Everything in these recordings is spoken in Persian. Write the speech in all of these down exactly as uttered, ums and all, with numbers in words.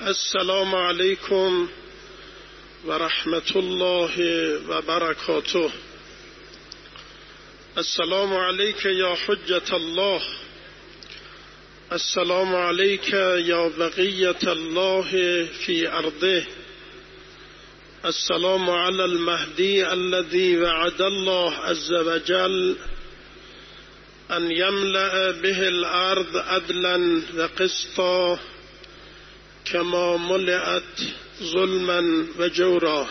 السلام علیکم و رحمت الله و برکاته. السلام علیک یا حجت الله، السلام علیک یا بقیت الله فی ارضه، السلام علی المهدی الذي وعد الله عز وجل ان یملأ به الارض عدلا و قسطا كما ملئت ظلما و جورا.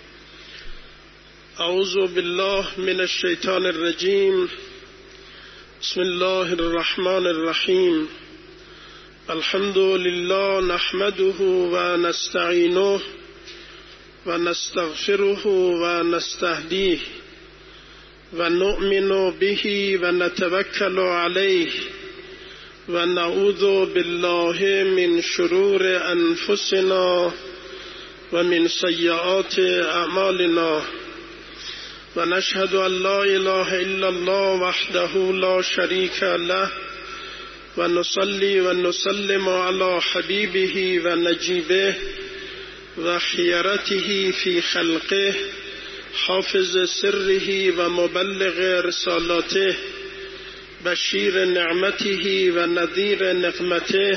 اعوذ بالله من الشیطان الرجیم. بسم الله الرحمن الرحیم. الحمد لله نحمده و نستعینه و نستغفره و نستهدیه و نؤمن به و نتوکل علیه و نعوذ بالله من شرور انفسنا و من سیئات اعمالنا و نشهد ان لا اله الا الله وحده لا شریک له و نصلی و نسلم علی حبیبه و نجیبه و خیرته فی خلقه حافظ سره و مبلغ رسالاته بشیر نعمته و نذیر نقمته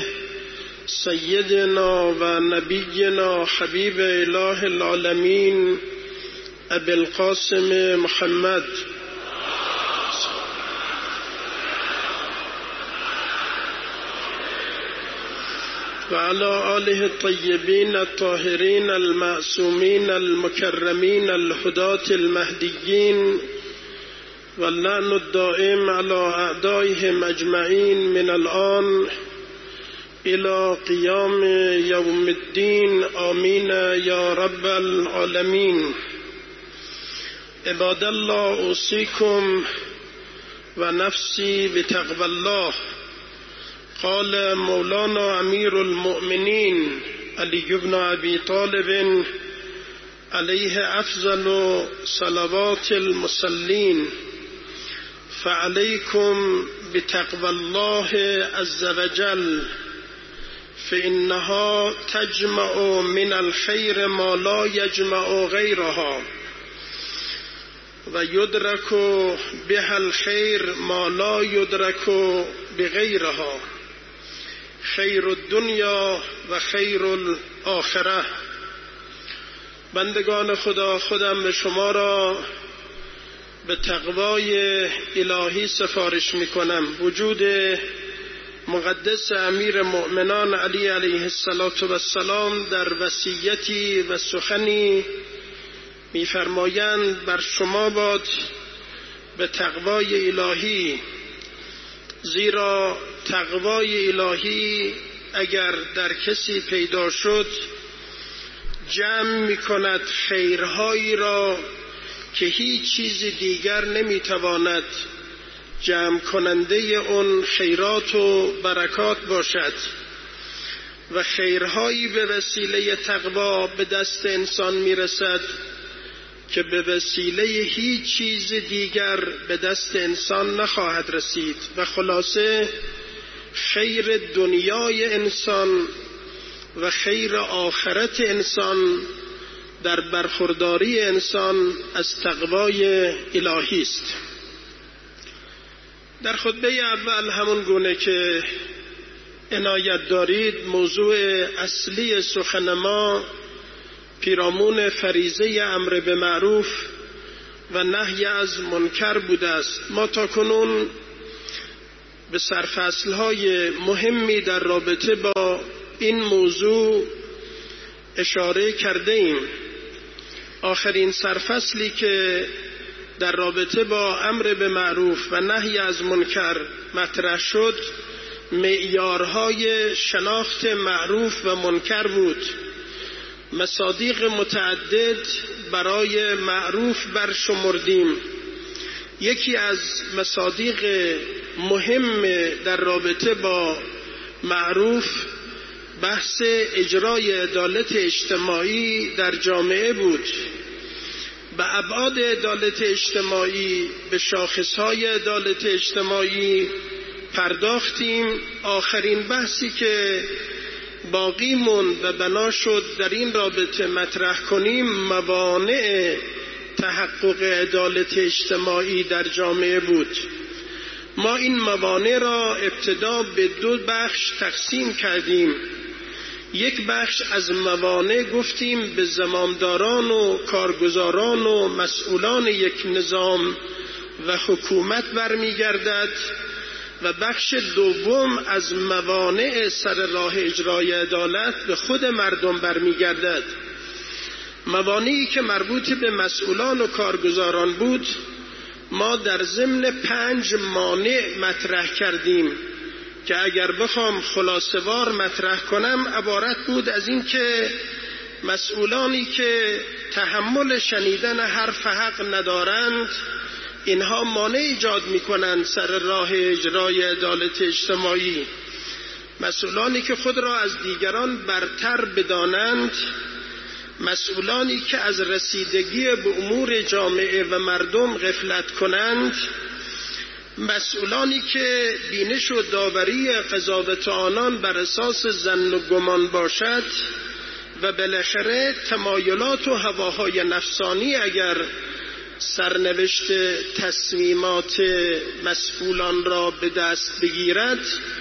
سیدنا و نبینا حبیب اله العالمین ابی القاسم محمد و علی آله الطیبین الطاهرین المعصومین المکرمین الهداة المهدیین واللعن الدائم على أعدائهم أجمعين من الآن إلى قيام يوم الدين آمين يا رب العالمين. عباد الله أوصيكم ونفسي بتقوى الله. قال مولانا أمير المؤمنين علي بن أبي طالب عليه أفضل صلوات المصلين: فعليكم بتقوى الله عز وجل فإنها تجمع من الخير ما لا يجمع غيرها ويدرك بها الخير ما لا يدرك بغيرها، خير الدنيا و خير الآخرة. بندگان خدا، خودم به شما را به تقوای الهی سفارش می کنم. وجود مقدس امیر مؤمنان علی علیه السلام در وصیتی و سخنی می فرمایند بر شما باد به تقوای الهی، زیرا تقوای الهی اگر در کسی پیدا شد جمع می کند خیرهایی را که هیچ چیز دیگر نمیتواند جمع کننده اون خیرات و برکات باشد و خیرهایی به وسیله تقوا به دست انسان میرسد که به وسیله هیچ چیز دیگر به دست انسان نخواهد رسید. و خلاصه خیر دنیای انسان و خیر آخرت انسان در برخورداری انسان از تقوای الهی است. در خطبه اول همون گونه که عنایت دارید، موضوع اصلی سخن ما پیرامون فریضه امر به معروف و نهی از منکر بوده است. ما تا کنون به سرفصل‌های مهمی در رابطه با این موضوع اشاره کرده ایم. آخرین سرفصلی که در رابطه با امر به معروف و نهی از منکر مطرح شد معیارهای شناخت معروف و منکر بود. مصادیق متعدد برای معروف برشمردیم. یکی از مصادیق مهم در رابطه با معروف بحث اجرای عدالت اجتماعی در جامعه بود. به ابعاد عدالت اجتماعی، به شاخصهای عدالت اجتماعی پرداختیم. آخرین بحثی که باقی موند و بنا شد در این رابطه مطرح کنیم موانع تحقق عدالت اجتماعی در جامعه بود. ما این موانع را ابتدا به دو بخش تقسیم کردیم. یک بخش از موانع گفتیم به زمامداران و کارگزاران و مسئولان یک نظام و حکومت برمیگردد و بخش دوم از موانع سر راه اجرای عدالت به خود مردم برمیگردد. موانعی که مربوط به مسئولان و کارگزاران بود ما در ضمن پنج مانع مطرح کردیم که اگر بخوام خلاصه‌وار مطرح کنم عبارت بود از این که مسئولانی که تحمل شنیدن حرف حق ندارند اینها مانع ایجاد می‌کنند سر راه اجرای عدالت اجتماعی. مسئولانی که خود را از دیگران برتر بدانند، مسئولانی که از رسیدگی به امور جامعه و مردم غفلت کنند، مسئولانی که بینش و داوری قضاوت آنان بر اساس ظن و گمان باشد و بالاخره تمایلات و هواهای نفسانی اگر سرنوشت تصمیمات مسئولان را به دست بگیرد،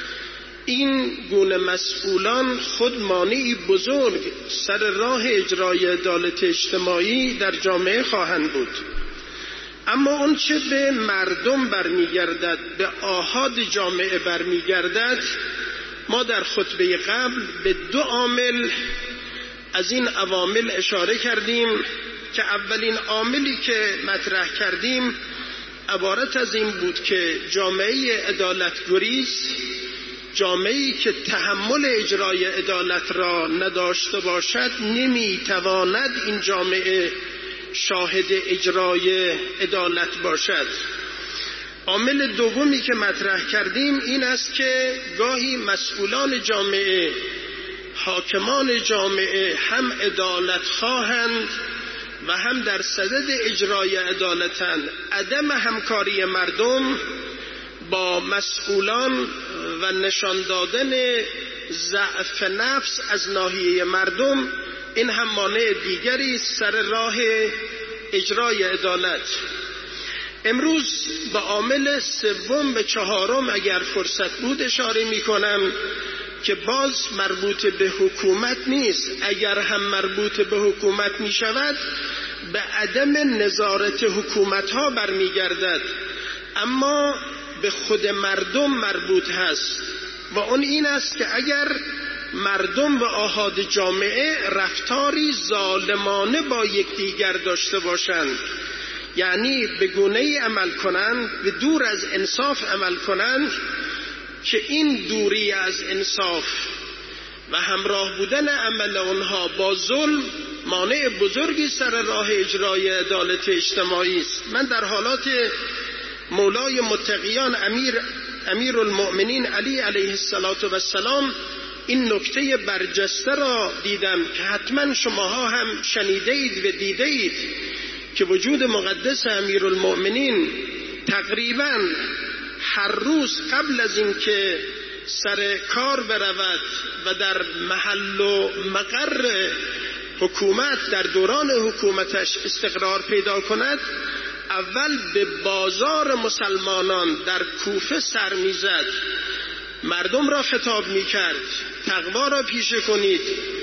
این گونه مسئولان خود مانعی بزرگ سر راه اجرای عدالت اجتماعی در جامعه خواهند بود. اما اون چه به مردم برمیگردد، به آحاد جامعه برمیگردد، ما در خطبه قبل به دو عامل از این عوامل اشاره کردیم که اولین عاملی که مطرح کردیم عبارت از این بود که جامعه عدالت‌گریز، جامعه‌ای که تحمل اجرای عدالت را نداشته باشد نمیتواند این جامعه شاهد اجرای عدالت باشد. عامل دومی که مطرح کردیم این است که گاهی مسئولان جامعه، حاکمان جامعه هم عدالت خواهند و هم در صدد اجرای عدالتند. عدم همکاری مردم با مسئولان و نشان دادن ضعف نفس از ناحیه مردم این هم مانع دیگری سر راه اجرای عدالت. امروز به عامل سوم به چهارم اگر فرصت بود اشاره می کنم که باز مربوط به حکومت نیست. اگر هم مربوط به حکومت می شود به عدم نظارت حکومت ها برمی گردد، اما به خود مردم مربوط هست و اون این است که اگر مردم و آحاد جامعه رفتاری ظالمانه با یکدیگر داشته باشند، یعنی به گونه‌ای عمل کنند و دور از انصاف عمل کنند که این دوری از انصاف و همراه بودن عمل آنها با ظلم مانع بزرگی سر راه اجرای عدالت اجتماعی است. من در حالات مولای متقیان امیر امیر المؤمنین علی علیه السلام این نکته برجسته را دیدم که حتما شماها هم شنیده اید و دیده اید که وجود مقدس امیر المؤمنین تقریبا هر روز قبل از اینکه سر کار برود و در محل و مقر حکومت در دوران حکومتش استقرار پیدا کند، اول به بازار مسلمانان در کوفه سر میزد، مردم را خطاب میکرد تقوا را پیشه کنید.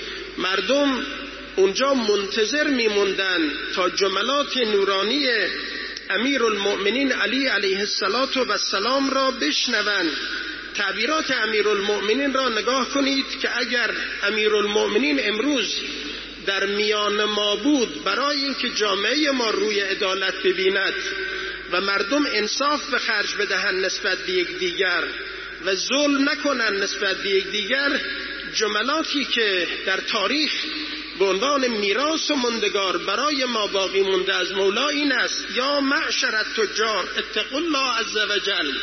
مردم اونجا منتظر میموندن تا جملات نورانی امیر المؤمنین علی علیه السلام را بشنوند. تعبیرات امیر المؤمنین را نگاه کنید که اگر امیر المؤمنین امروز در میان ما بود برای اینکه جامعه ما روی عدالت ببیند و مردم انصاف به خرج بدهند نسبت به یکدیگر و ظلم نکنند نسبت به یکدیگر، جملاتی که در تاریخ به عنوان میراث و ماندگار برای ما باقی مونده از مولا این است: یا معشر التجار اتقوا الله عز وجل.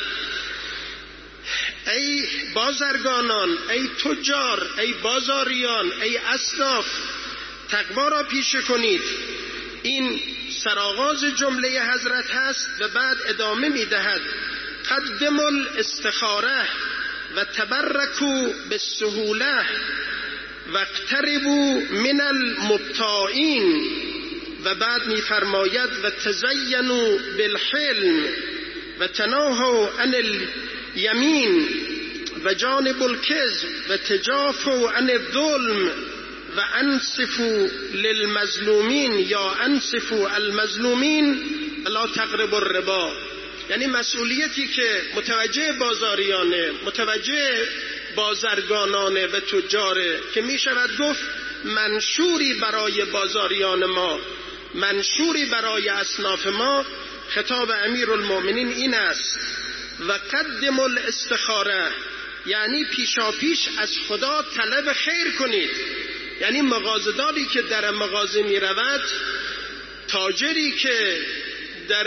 ای بازرگانان، ای تجار، ای بازاریان، ای اصناف، تقوا را پیشه کنید. این سرآغاز جمله حضرت هست و بعد ادامه میدهد: قدموا الاستخاره و تبرکوا بالسهوله واقتربوا من المبتاعین، و بعد میفرماید و تزینوا بالحلم و تناهوا عن الیمین و جانب الکذب و تجافوا عن الظلم و انصفوا للمظلومین یا انصفوا المظلومین ولا تقربوا الربا. یعنی مسئولیتی که متوجه بازاریانه، متوجه بازرگانانه و تجاره که می شود گفت منشوری برای بازاریان ما، منشوری برای اصناف ما. خطاب امیرالمؤمنین این است و قدموا الاستخاره، یعنی پیشا پیش از خدا طلب خیر کنید. یعنی مغازه‌داری که در مغازه می رود، تاجری که در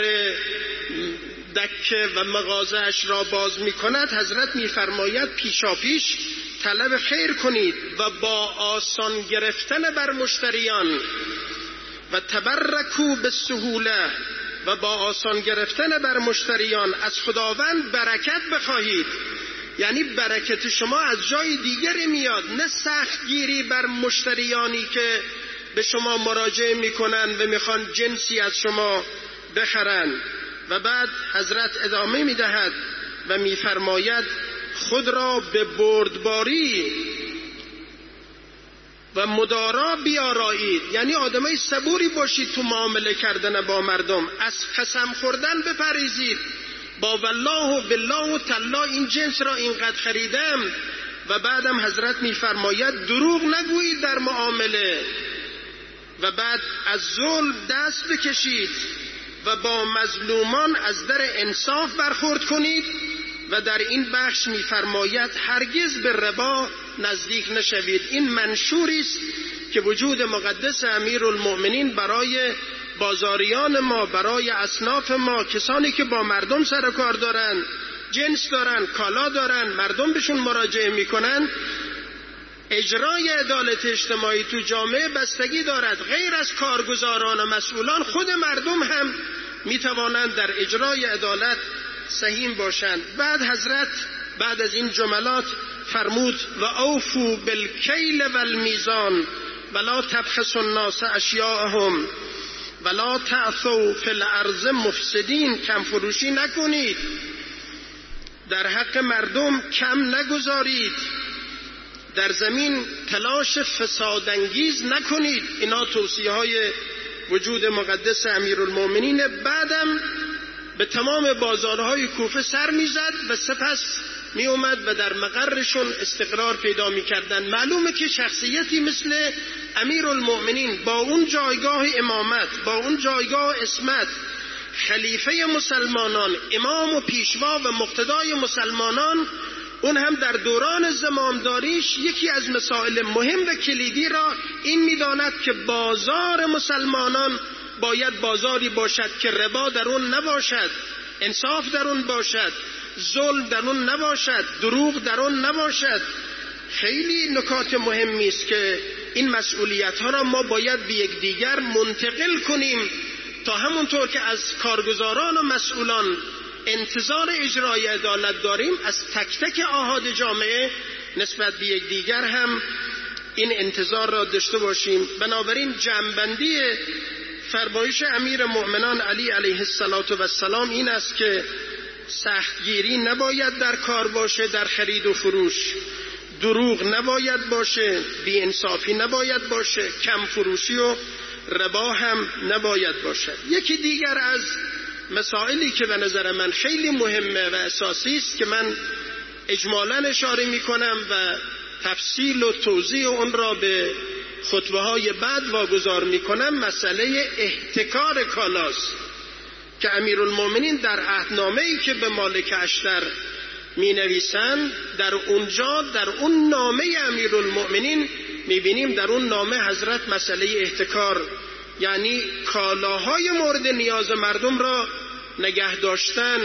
دکه و مغازه‌اش را باز می کند، حضرت می فرماید پیشا پیش طلب خیر کنید و با آسان گرفتن بر مشتریان و تبرکوا بالسهوله، و با آسان گرفتن بر مشتریان از خداوند برکت بخواهید. یعنی برکت شما از جای دیگری میاد، نه سختگیری بر مشتریانی که به شما مراجعه میکنن و میخوان جنسی از شما بخرن. و بعد حضرت ادامه میدهد و میفرماید خود را به بردباری و مدارا بیارایید. یعنی آدمای صبوری باشید تو معامله کردن با مردم، از قسم خوردن بپرهیزید. با والله و بالله و تالله این جنس را اینقدر خریدم. و بعدم حضرت میفرماید دروغ نگویید در معامله. و بعد از ظلم دست بکشید و با مظلومان از در انصاف برخورد کنید. و در این بخش میفرماید هرگز به ربا نزدیک نشوید. این منشوری است که وجود مقدس امیرالمؤمنین برای بازاریان ما، برای اصناف ما، کسانی که با مردم سر و کار دارن، جنس دارن، کالا دارن، مردم بهشون مراجعه میکنن. اجرای عدالت اجتماعی تو جامعه بستگی دارد. غیر از کارگزاران و مسئولان، خود مردم هم میتوانند در اجرای عدالت سهیم باشند. بعد حضرت بعد از این جملات فرمود و اوفوا بالکیل والمیزان ولا تبخسوا الناس اشیاءهم ولا تعثوا فی الارض مفسدین. کم فروشی نکنید، در حق مردم کم نگذارید، در زمین تلاش فسادانگیز نکنید. اینا توصیه های وجود مقدس امیرالمؤمنین. بعدم به تمام بازارهای کوفه سر میزد و سپس می اومد و در مقرشون استقرار پیدا می کردن. معلومه که شخصیتی مثل امیرالمؤمنین با اون جایگاه امامت، با اون جایگاه اسمت، خلیفه مسلمانان، امام و پیشوا و مقتدای مسلمانان، اون هم در دوران زمامداریش یکی از مسائل مهم و کلیدی را این میداند که بازار مسلمانان باید بازاری باشد که ربا در اون نباشد، انصاف در اون باشد، ظلم در اون نباشد، دروغ در اون نباشد. خیلی نکات مهمی است که این مسئولیت ها را ما باید به یک دیگر منتقل کنیم تا همونطور که از کارگزاران و مسئولان انتظار اجرای عدالت داریم، از تک تک آحاد جامعه نسبت به یک دیگر هم این انتظار را داشته باشیم. بنابراین جمع‌بندی فرمایش امیر مؤمنان علی علیه السلام این است که سختگیری نباید در کار باشه، در خرید و فروش دروغ نباید باشه، بی‌انصافی نباید باشه، کم فروشی و ربا هم نباید باشه. یکی دیگر از مسائلی که به نظر من خیلی مهمه و اساسی است که من اجمالاً اشاره می کنم و تفصیل و توضیح اون را به خطبه های بعد واگذار می کنم، مسئله احتکار کالاست که امیرالمؤمنین در عهدنامه‌ای که به مالک اشتر می نویسند، در اونجا در اون نامه امیرالمؤمنین می بینیم در اون نامه حضرت مسئله احتکار، یعنی کالاهای مورد نیاز مردم را نگه داشتن،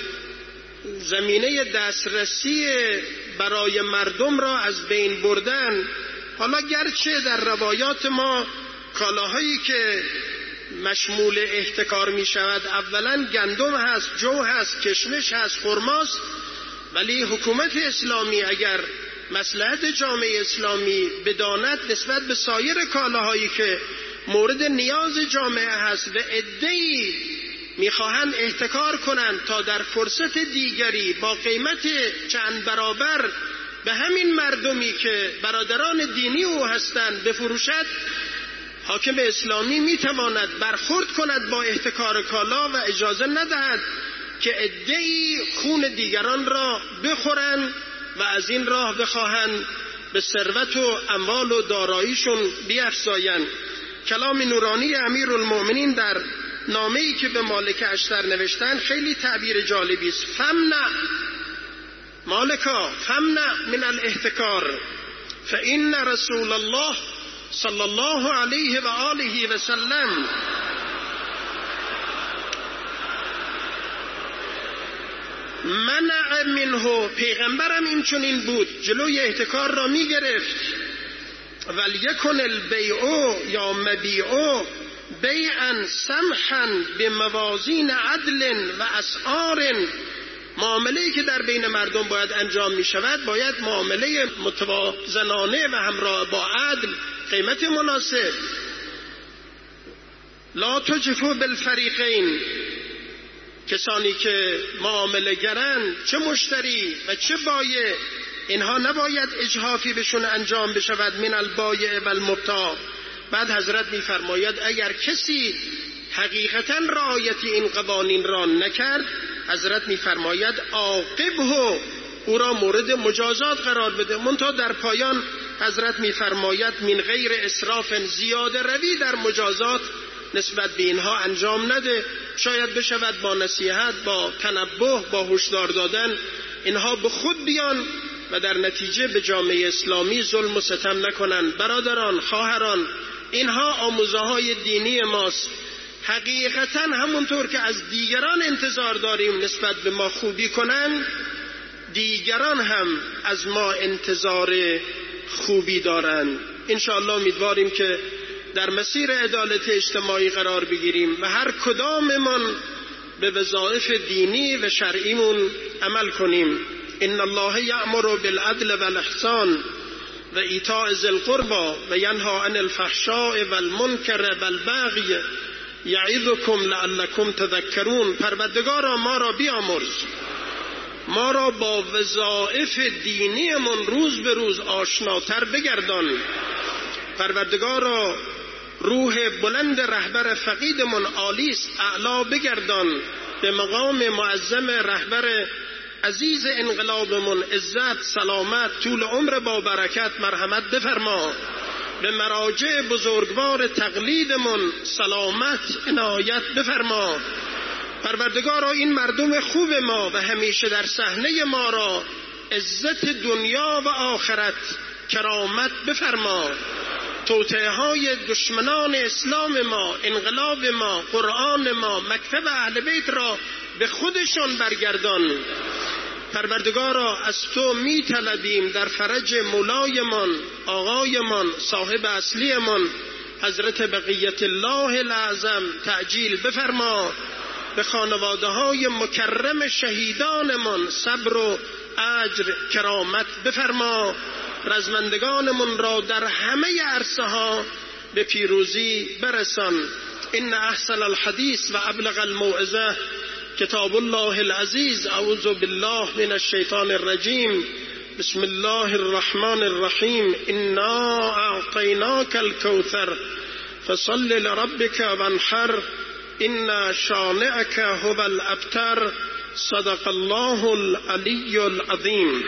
زمینه دسترسی برای مردم را از بین بردن. حالا گرچه در روایات ما کالاهایی که مشمول احتکار می شود اولا گندم هست، جو هست، کشمش هست، خرماست، ولی حکومت اسلامی اگر مصلحت جامعه اسلامی بداند نسبت به سایر کالاهایی که مورد نیاز جامعه هست و عده‌ای میخواهند احتکار کنند تا در فرصت دیگری با قیمت چند برابر به همین مردمی که برادران دینی او هستند بفروشد، حاکم اسلامی میتواند برخورد کند با احتکار کالا و اجازه ندهد که عده‌ای خون دیگران را بخورند و از این راه بخواهند به ثروت و اموال و داراییشون بیفزایند. کلام نورانی امیرالمؤمنین در نامه‌ای که به مالک اشتر نوشتن خیلی تعبیر جالبی است. فمنع مالکا فمنع من الاحتکار فإن رسول الله صلی الله علیه و آله و سلم منع منه، پیغمبرم این چنین بود، جلوی احتکار را می گرفت. ولیکن البیع یا مبیع بیعا سمحا به موازین عدل و اسعار، معامله‌ای که در بین مردم باید انجام می شود باید معامله متوازنانه و همراه با عدل، قیمت مناسب. لا تجفو بالفریقین، کسانی که معامله گرن، چه مشتری و چه بایع، اینها نباید اجحافی بهشون انجام بشود من البایع و المبتاع. بعد حضرت میفرماید اگر کسی حقیقتا رعایت این قوانین را نکرد، حضرت میفرماید عاقبه، او را مورد مجازات قرار بده. منتها در پایان حضرت میفرماید من غیر اسراف، زیاده روی در مجازات نسبت به اینها انجام نده. شاید بشود با نصیحت، با تنبه، با هشدار دادن اینها به خود بیان و در نتیجه به جامعه اسلامی ظلم و ستم نکنند. برادران، خواهران، اینها آموزه‌های دینی ماست. حقیقتا همونطور که از دیگران انتظار داریم نسبت به ما خوبی کنند، دیگران هم از ما انتظار خوبی دارند. انشاءالله امیدواریم که در مسیر عدالت اجتماعی قرار بگیریم و هر کداممان به وظایف دینی و شرعیمون عمل کنیم. ان الله یأمر بالعدل والاحسان و ایتاء ذی القربى و ینهی عن الفحشاء والمنکر والبغی یعظکم لعلکم تذکرون. پروردگارا ما را بیامرز، ما را با وظایف دینیمون روز به روز آشناتر بگردان. پروردگارا روح بلند رهبر فقیدمون عالی است، اعلا بگردان. به مقام معظم رهبر عزیز انقلابمون عزت، سلامت، طول عمر با برکت مرحمت بفرما. به مراجع بزرگوار تقلیدمون سلامت عنایت بفرما. پروردگارا این مردم خوب ما و همیشه در صحنه ما را عزت دنیا و آخرت کرامت بفرما. توطئه های دشمنان اسلام ما، انقلاب ما، قرآن ما، مکتب اهل بیت را به خودشان برگردان. پروردگارا از تو می طلبیم در فرج مولایمان، آقایمان، صاحب اصلیمان حضرت بقیت الله الاعظم تعجیل بفرما. به خانواده های مکرم شهیدانمان صبر و اجر کرامت بفرما. رزمندگانمون را در همه عرصه ها به پیروزی برسان. ان احسن الحدیث و ابلغ الموعظه کتاب الله العزیز. اعوذ بالله من الشیطان الرجیم. بسم الله الرحمن الرحیم. انا اعطیناک الکوثر فصل لربک وانحر ان شانئک هو الابتر. صدق الله العلی العظیم.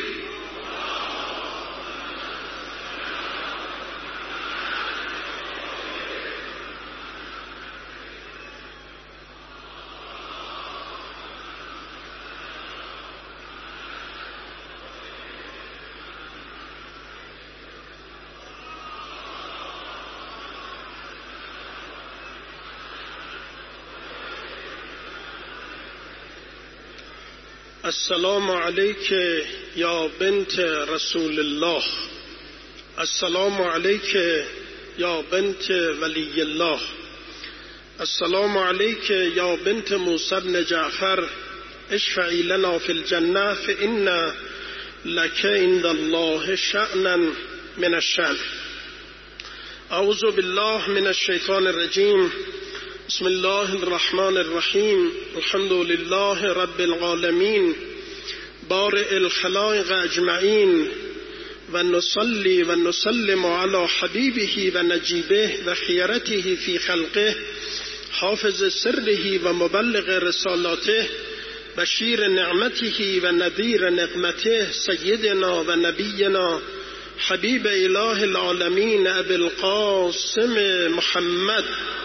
السلام علیک یا بنت رسول الله. السلام علیک یا بنت ولی الله. السلام علیک یا بنت موسی بن جعفر. اشفعی لنا فی الجنه فإن لك عند الله شأنا من الشأن. اعوذ بالله من الشیطان الرجیم. بسم الله الرحمن الرحیم. الحمد لله رب العالمین بارئ الخلائق اجمعین و نصلی و نسلم علی حبیبه و نجیبه و خیرته فی خلقه حافظ سره و مبلغ رسالاته بشیر نعمته و نذیر نقمته سیدنا و نبینا حبیب اله العالمین ابی القاسم محمد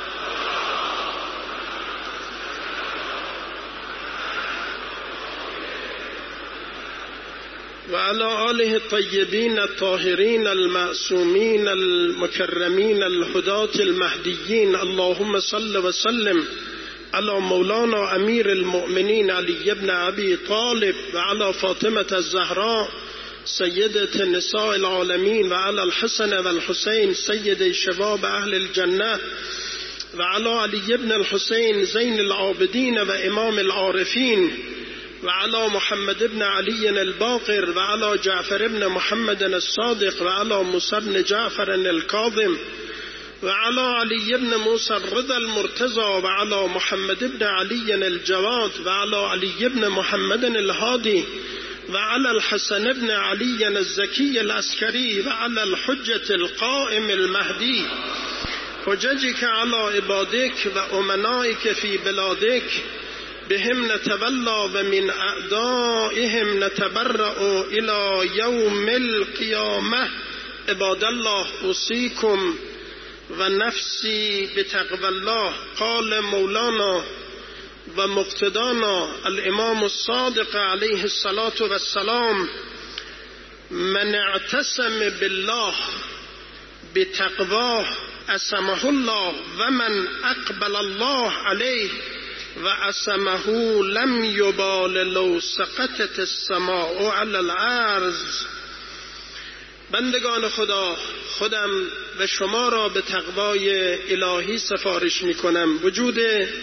و علی آله الطیبین الطاهرین المعصومین المکرمین الهداة المهدیین. اللهم صل و سلم علی مولانا امیر المؤمنین علی ابن ابی طالب و علی فاطمة الزهراء سیدة نساء العالمین و علی الحسن و الحسین سید شباب اهل الجنه و علی علی ابن الحسین زین العابدین و امام العارفین و علی محمد ابن علی الباقر و علی جعفر ابن محمد الصادق و علی موسی ابن جعفر الكاظم و علی علی ابن موسی الرضا المرتضى و علی محمد ابن علی الجواد و علی علی ابن محمد الهادی و علی الحسن ابن علی الزکی العسکری و علی الحجة القائم المهدی حججك على عبادك و امنائك في بلادك بهم نتولى و من اعدائهم نتبرأ الى یوم القیامه. عباد الله اوصیکم و نفسی بتقوی الله. قال مولانا و مقتدانا الامام الصادق علیه الصلاة والسلام من اعتصم بالله بتقواه عصمه الله و من اقبل الله علیه و عصمه لم یبال لو سقطت السماء علی الارض. بندگان خدا، خودم و شما را به تقوای الهی سفارش می کنم. وجود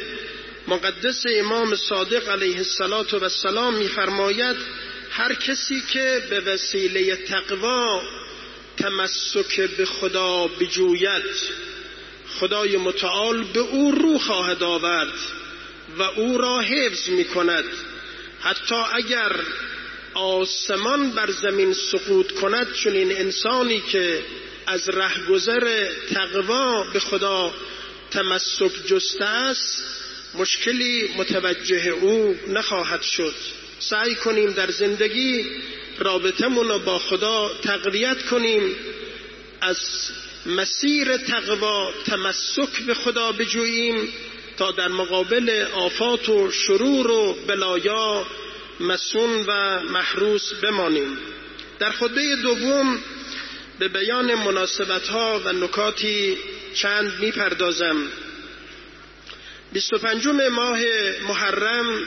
مقدس امام صادق علیه السلام می فرماید هر کسی که به وسیله تقوا تمسک به خدا بجوید خدای متعال به او رو خواهد آورد و او را حفظ می کند. حتی اگر آسمان بر زمین سقوط کند، چون این انسانی که از رهگذر تقوا به خدا تمسک جسته است مشکلی متوجه او نخواهد شد. سعی کنیم در زندگی رابطمون رو با خدا تقویت کنیم، از مسیر تقوا تمسک به خدا بجوییم تا در مقابل آفات و شرور و بلایا مسون و محروس بمانیم. در خطبه دوم به بیان مناسبت‌ها و نکاتی چند می‌پردازم. بیست و پنجم ماه محرم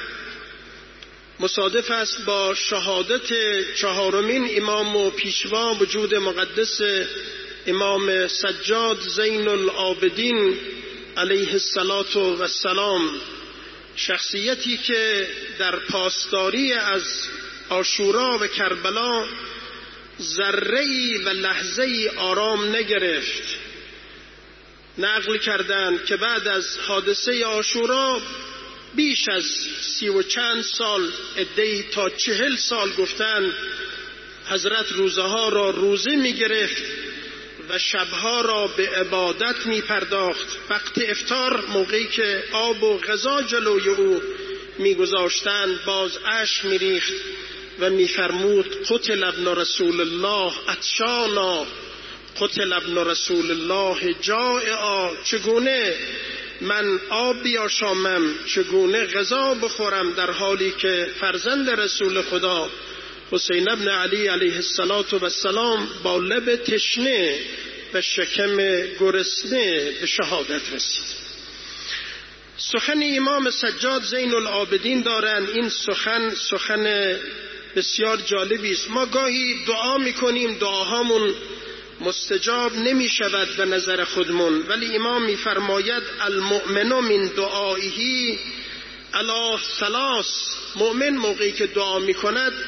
مصادف است با شهادت چهارمین امام و پیشوا وجود مقدس امام سجاد زین العابدین علیه السلام، شخصیتی که در پاسداری از عاشورا و کربلا ذره‌ای و لحظه‌ای آرام نگرفت. نقل کردند که بعد از حادثه عاشورا بیش از سی و چند سال، عده‌ای تا چهل سال گفتند، حضرت روزها را روزه می گرفت و شبها را به عبادت می پرداخت. وقت افطار موقعی که آب و غذا جلوی او می گذاشتند باز اشک می ریخت و می فرمود قتل ابن رسول الله عطشانا، قتل ابن رسول الله جائعا. چگونه من آب بیاشامم، چگونه غذا بخورم، در حالی که فرزند رسول خدا حسین ابن علی علیه السلام با لب تشنه و شکم گرسنه به شهادت رسید. سخن امام سجاد زین العابدین دارند. این سخن سخن بسیار جالبی است. ما گاهی دعا میکنیم، دعاهامون مستجاب نمی شود به نظر خودمون، ولی امام می فرماید المؤمن من دعائه علی ثلاث. مؤمن موقعی که دعا می کند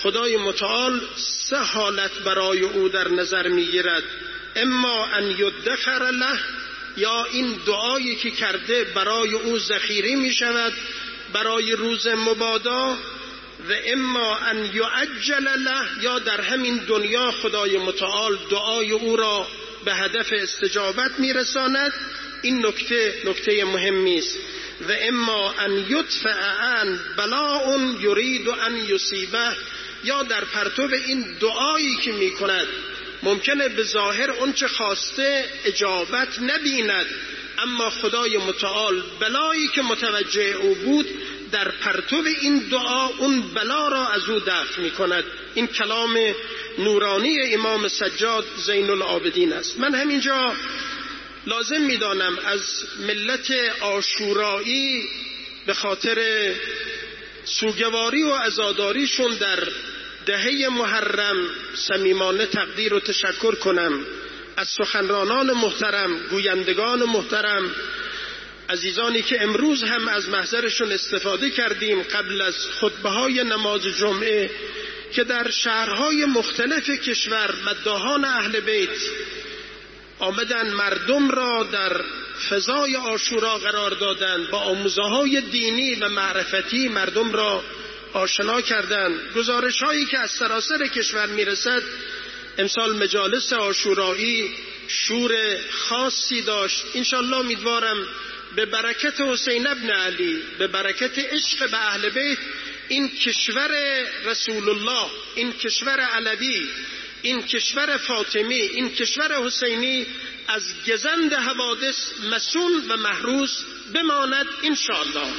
خدای متعال سه حالت برای او در نظر میگیرد: اما ان یدخر له، یا این دعایی که کرده برای او ذخیره می شود برای روز مبادا، و اما ان یعجل له، یا در همین دنیا خدای متعال دعای او را به هدف استجابت می رساند. این نکته نکته مهمی است. و اما ان یدفع عن بلاء یرید ان یصیبه، یا در پرتو این دعایی که می کند ممکنه به ظاهر اون چه خواسته اجابت نبیند، اما خدای متعال بلایی که متوجه او بود در پرتو این دعا اون بلا را از او دفع می کند. این کلام نورانی امام سجاد زین العابدین است. من همینجا لازم می دانم از ملت عاشورایی به خاطر سوگواری و عزاداریشون در دهه محرم صمیمانه تقدیر و تشکر کنم. از سخنرانان محترم، گویندگان محترم، عزیزانی که امروز هم از محضرشون استفاده کردیم قبل از خطبه های نماز جمعه، که در شهرهای مختلف کشور مداحان اهل بیت آمدن مردم را در فضای عاشورا قرار دادند، با آموزه‌های دینی و معرفتی مردم را آشنا کردند. گزارش هایی که از سراسر کشور میرسد، امسال مجالس عاشورایی شور خاصی داشت. انشالله امیدوارم به برکت حسین ابن علی، به برکت عشق به اهل بیت، این کشور رسول الله، این کشور علوی، این کشور فاطمی، این کشور حسینی از گزند حوادث مسون و محروس بماند انشاءالله.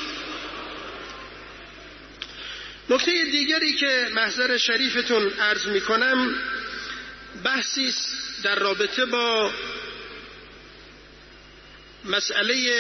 نکته دیگری که محضر شریفتون عرض می کنم بحثی است در رابطه با مسئله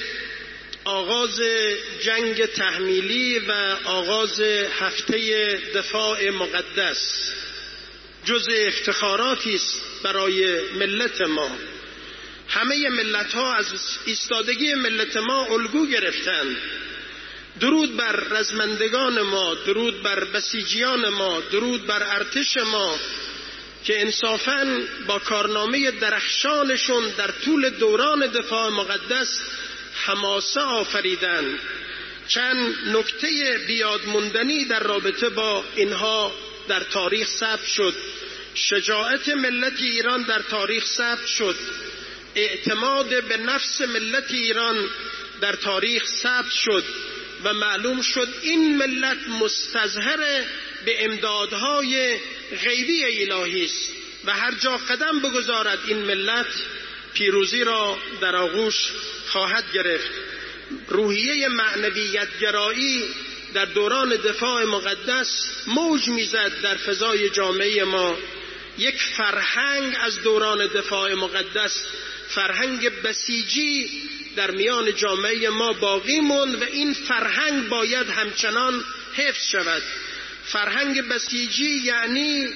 آغاز جنگ تحمیلی و آغاز هفته دفاع مقدس. جز افتخاراتی است برای ملت ما. همه ملت ها از ایستادگی ملت ما الگو گرفتند. درود بر رزمندگان ما، درود بر بسیجیان ما، درود بر ارتش ما که انصافاً با کارنامه درخشانشون در طول دوران دفاع مقدس حماسه آفریدن. چند نکته بیادموندنی در رابطه با اینها در تاریخ ثبت شد. شجاعت ملت ایران در تاریخ ثبت شد. اعتماد به نفس ملت ایران در تاریخ ثبت شد و معلوم شد این ملت مستظهر به امدادهای غیبی الهی است و هر جا قدم بگذارد این ملت پیروزی را در آغوش خواهد گرفت. روحیه معنویت گرایی در دوران دفاع مقدس موج میزد در فضای جامعه ما. یک فرهنگ از دوران دفاع مقدس، فرهنگ بسیجی در میان جامعه ما باقی موند و این فرهنگ باید همچنان حفظ شود. فرهنگ بسیجی یعنی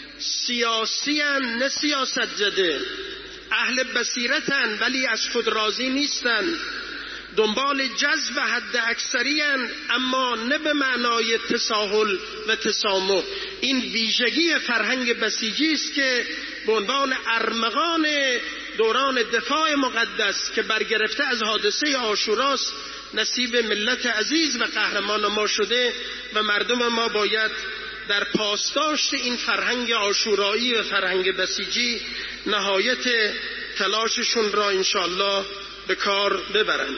سیاسیان نه سیاست زده، اهل بصیرتن ولی از خود راضی نیستن، دنبال جذب حد اکثریان اما نه به معنای تساهل و تسامح. این ویژگی فرهنگ بسیجی است که به عنوان ارمغان دوران دفاع مقدس که برگرفته از حادثه عاشوراست نصیب ملت عزیز و قهرمان ما شده و مردم ما باید در پاسداشت این فرهنگ عاشورایی و فرهنگ بسیجی نهایت تلاششون را انشاءالله به کار ببرند.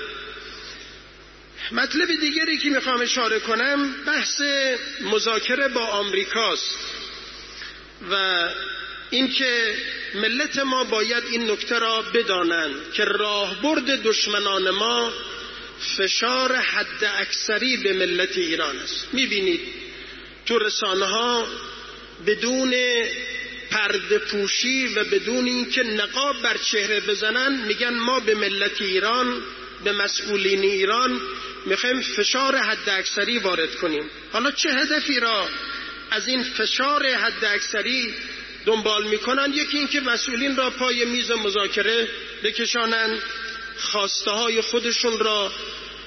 مطلب دیگری که میخوام اشاره کنم بحث مذاکره با آمریکاست و اینکه ملت ما باید این نکته را بدانند که راهبرد دشمنان ما فشار حد اکثری به ملت ایران است. میبینید تو رسانه ها بدون پرده پوشی و بدون اینکه نقاب بر چهره بزنن میگن ما به ملت ایران، به مسئولین ایران میخوایم فشار حد اکثری وارد کنیم. حالا چه هدفی را از این فشار حد اکثری دنبال میکنن؟ یکی اینکه مسئولین را پای میز مذاکره بکشانند، خواسته های خودشون را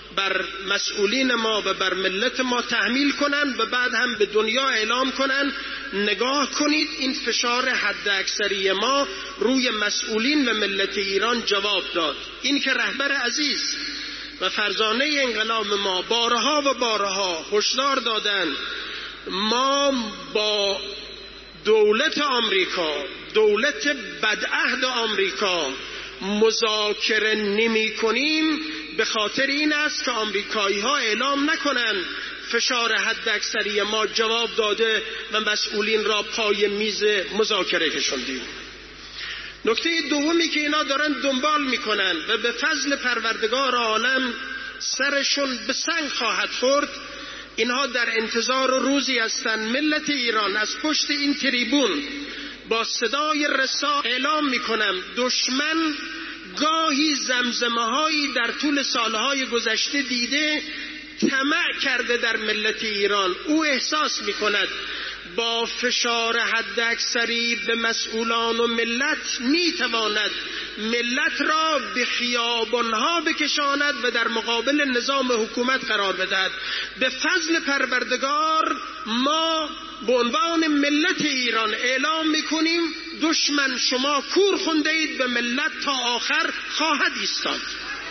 بر مسئولین ما و بر ملت ما تحمیل کنن و بعد هم به دنیا اعلام کنن نگاه کنید این فشار حد اکثری ما روی مسئولین و ملت ایران جواب داد. این که رهبر عزیز و فرزانه انقلاب ما بارها و بارها هشدار دادن ما با دولت آمریکا، دولت بدعهد آمریکا مذاکره نمی کنیم، به خاطر این است که آمریکایی ها اعلام نکنن فشار حد اکثری ما جواب داده و مسئولین را پای میز مذاکره کشوندیم. نکته دومی که اینا دارن دنبال میکنن و به فضل پروردگار عالم سرشون به سنگ خواهد خورد، اینها در انتظار روزی هستند ملت ایران از پشت این تریبون با صدای رسا اعلام میکنم دشمن گاهی زمزمه هایی در طول سالهای گذشته دیده طمع کرده در ملت ایران. او احساس میکند با فشار حد اکثری به مسئولان و ملت میتواند ملت را به خیابانها بکشاند و در مقابل نظام حکومت قرار بدهد. به فضل پروردگار ما به عنوان ملت ایران اعلام میکنیم دشمن شما کور خونده اید، به ملت تا آخر خواهد ایستاد.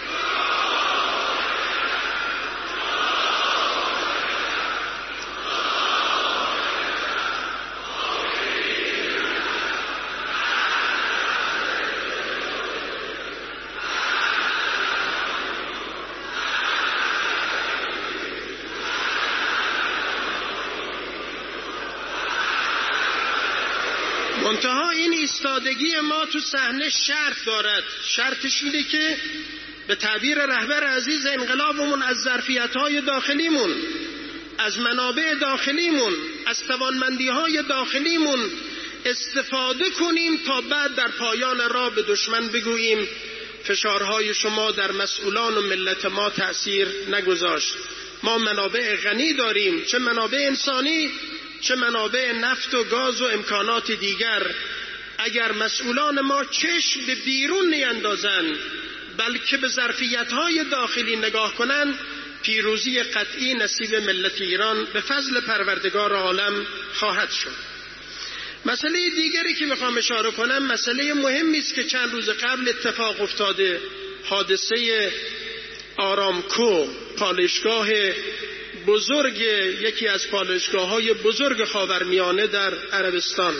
منتها این ایستادگی ما تو صحنه شرط دارد. شرطش اینه که به تعبیر رهبر عزیز انقلابمون از ظرفیت‌های داخلیمون، از منابع داخلیمون، از توانمندی‌های داخلیمون استفاده کنیم تا بعد در پایان راه به دشمن بگوییم فشارهای شما در مسئولان و ملت ما تأثیر نگذاشت. ما منابع غنی داریم، چه منابع انسانی چه منابع نفت و گاز و امکانات دیگر. اگر مسئولان ما چشم به بیرون نیندازن بلکه به ظرفیت‌های داخلی نگاه کنن، پیروزی قطعی نصیب ملت ایران به فضل پروردگار عالم خواهد شد. مسئله دیگری که میخوام اشاره کنم مسئله مهمی است که چند روز قبل اتفاق افتاده، حادثه آرامکو، پالایشگاه بزرگ، یکی از پالایشگاه‌های بزرگ خاورمیانه در عربستان.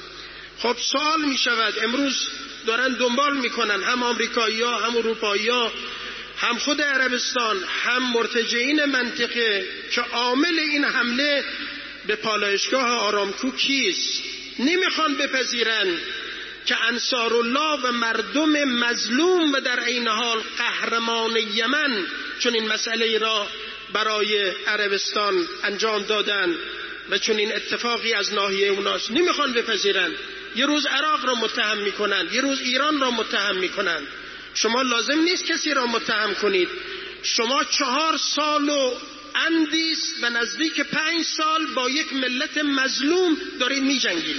خب سوال می شود، امروز دارن دنبال میکنن هم آمریکایی‌ها هم اروپایی‌ها هم خود عربستان هم مرتجعین منطقه که عامل این حمله به پالایشگاه آرامکو کیست. نمیخوان بپذیرن که انصارالله و مردم مظلوم و در عین حال قهرمان یمن چون این مسئله را برای عربستان انجام دادن و چون این اتفاقی از ناحیه اوناست. نمیخوان بپذیرن. یه روز عراق را متهم میکنن، یه روز ایران را متهم میکنن. شما لازم نیست کسی را متهم کنید. شما چهار سال و اندیس و نزدیک پنج سال با یک ملت مظلوم دارید میجنگید.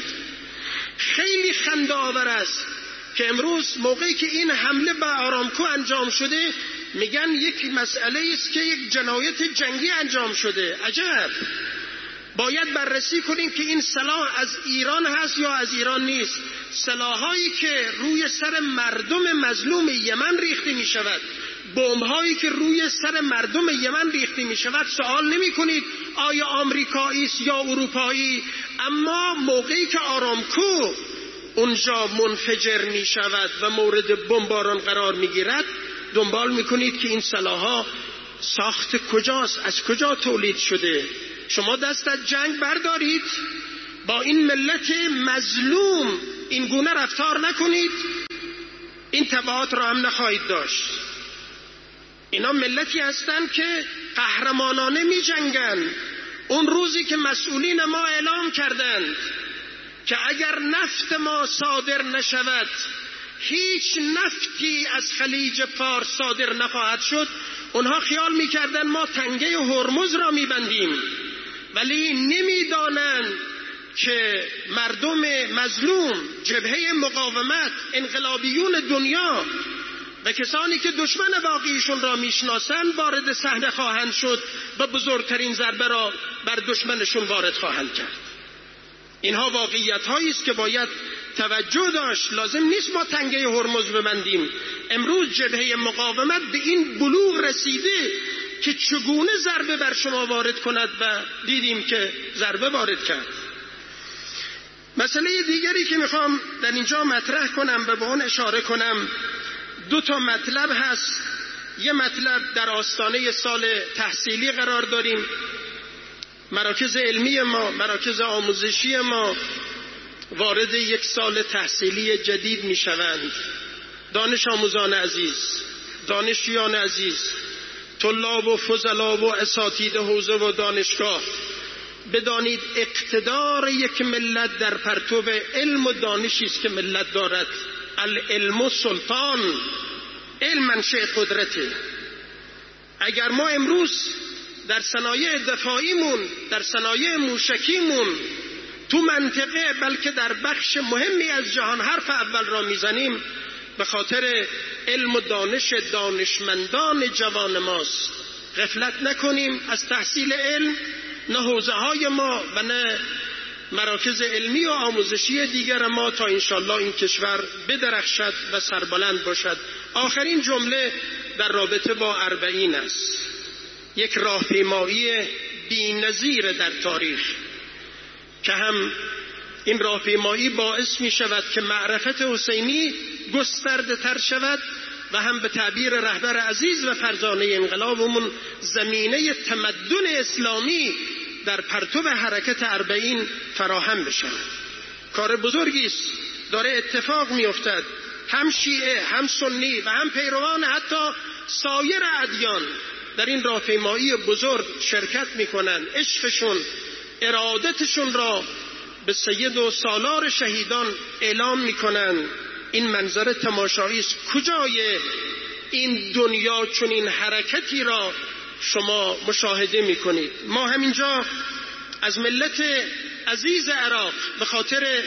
خیلی خنده آور است که امروز موقعی که این حمله به آرامکو انجام شده میگن یک مسئله است که یک جنایت جنگی انجام شده. عجب. باید بررسی کنیم که این سلاح از ایران هست یا از ایران نیست. سلاحایی که روی سر مردم مظلوم یمن ریخته می شود، بمب‌هایی که روی سر مردم یمن ریخته می شود، سوال نمی کنید آیا آمریکایی است یا اروپایی. اما موقعی که آرامکو اونجا منفجر می شود و مورد بمباران قرار می گیرد، دنبال می کنید که این سلاح‌ها ساخت کجاست، از کجا تولید شده. شما دست از جنگ بردارید، با این ملت مظلوم این گونه رفتار نکنید، این تبعات را هم نخواهید داشت. اینا ملتی هستند که قهرمانانه می جنگن. اون روزی که مسئولین ما اعلام کردند که اگر نفت ما صادر نشود هیچ نفتی از خلیج فارس صادر نخواهد شد، اونها خیال میکردن ما تنگه هرمز را میبندیم، ولی نمیدانند که مردم مظلوم، جبهه مقاومت، انقلابیون دنیا و کسانی که دشمن واقعیشون را میشناسند وارد صحنه خواهند شد و بزرگترین ضربه را بر دشمنشون وارد خواهند کرد. اینها واقعیت هایی است که باید توجه داشت. لازم نیست ما تنگه هرمز ببندیم. امروز جبهه مقاومت به این بلوغ رسیده که چگونه ضربه بر شما وارد کند و دیدیم که ضربه وارد کرد. مسئله دیگری که میخوام در اینجا مطرح کنم و به اون اشاره کنم، دو تا مطلب هست. یه مطلب در آستانه سال تحصیلی قرار داریم. مراکز علمی ما، مراکز آموزشی ما وارد یک سال تحصیلی جدید می شوند. دانش آموزان عزیز، دانشجویان عزیز، طلاب و فضلا و اساتید حوزه و دانشگاه، بدانید اقتدار یک ملت در پرتو علم و دانشی است که ملت دارد. العلم سلطان، علم منشأ قدرته. اگر ما امروز در صنایع دفاعیمون، در صنایع موشکیمون تو منطقه بلکه در بخش مهمی از جهان حرف اول را میزنیم، به خاطر علم و دانش دانشمندان جوان ماست. غفلت نکنیم از تحصیل علم. نه حوزه های ما و نه مراکز علمی و آموزشی دیگر ما تا انشالله این کشور بدرخشد و سربلند باشد. آخرین جمله در رابطه با اربعین است. یک راهپیمایی بی‌نظیر در تاریخ که هم این راهپیمایی باعث می شود که معرفت حسینی گسترده تر شود و هم به تعبیر رهبر عزیز و فرزانه انقلابمون زمینه تمدن اسلامی در پرتو حرکت اربعین فراهم بشود. کار بزرگی است داره اتفاق می افتد. هم شیعه، هم سنی و هم پیروان حتی سایر ادیان در این راهپیمایی بزرگ شرکت میکنن. عشقشون، ارادتشون را به سید و سالار شهیدان اعلام میکنن. این منظر تماشایی است. کجای این دنیا چنین حرکتی را شما مشاهده میکنید؟ ما همینجا از ملت عزیز عراق به خاطر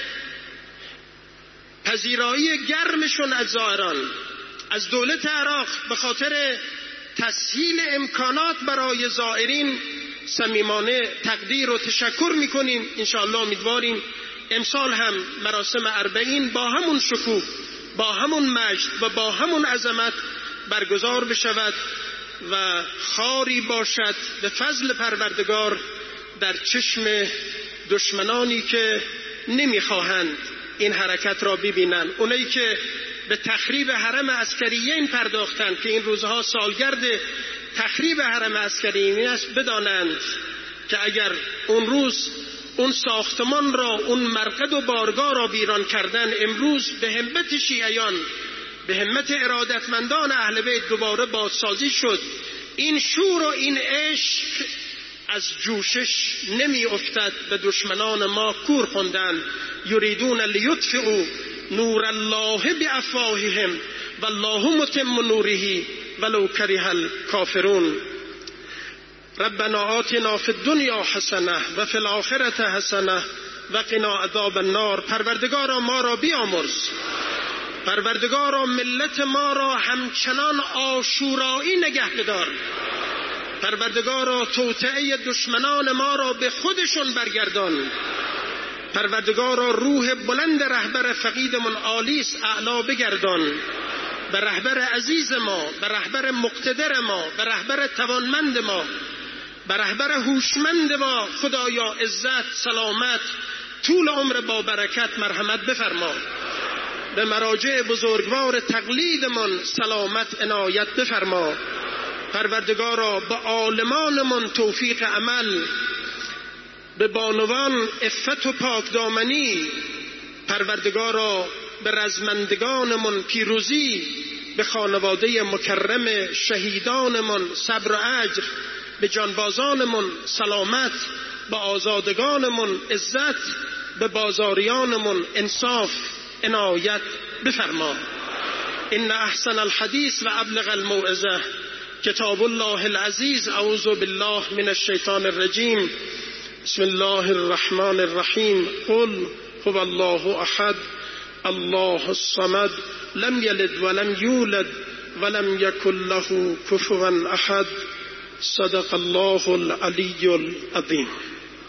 پذیرایی گرمشون از زائران، از دولت عراق به خاطر تسهیل امکانات برای زائرین صمیمانه تقدیر و تشکر میکنیم. انشاءالله امیدواریم امسال هم مراسم اربعین با همون شکوه، با همون مجد و با همون عظمت برگزار بشود و خاری باشد به فضل پروردگار در چشم دشمنانی که نمیخواهند این حرکت را ببینند. اونایی که به تخریب حرم عسکریین پرداختند که این روزها سالگرد تخریب حرم عسکریین است، بدانند که اگر اون روز اون ساختمان را، اون مرقد و بارگاه را ویران کردن، امروز به همت شیعیان، به همت ارادتمندان اهل بیت دوباره بازسازی شد. این شور و این عشق از جوشش نمی افتد و دشمنان ما کور خوندن. یریدون لیطفئوا نور الله بافواههم والله متم نوره ولو کره الکافرون. ربنا آتنا فی الدنیا حسنه و فی الاخرة حسنه و قنا عذاب النار. پروردگارا ما را بیامرز، پروردگارا ملت ما را همچنان عاشورایی نگه بدار، پروردگارا توطئه دشمنان ما را به خودشون برگردان، پروردگارا روح بلند رهبر فقیدمون عالیس اعلا بگردان، به رهبر عزیز ما، به رهبر مقتدر ما، به رهبر توانمند ما، به رهبر هوشمند ما خدایا عزت، سلامت، طول عمر با برکت مرحمت بفرما. به مراجع بزرگوار تقلیدمان سلامت عنایت بفرما. پروردگارا به عالمانمان توفیق عمل، به بانوان عفت و پاکدامنی، پروردگارا به رزمندگانمان پیروزی، به خانواده مکرم شهیدانمان صبر و اجر، به جانبازانمان سلامت، به آزادگانمان عزت، به بازاریانمان انصاف عنایت بفرما. ان احسن الحدیث و ابلغ الموعظه کتاب الله العزیز. اعوذ بالله من الشیطان الرجیم. بسم الله الرحمن الرحیم. قل هو الله احد الله الصمد لم یلد ولم یولد ولم یکن له کفوا احد. صدق الله العلی العظیم.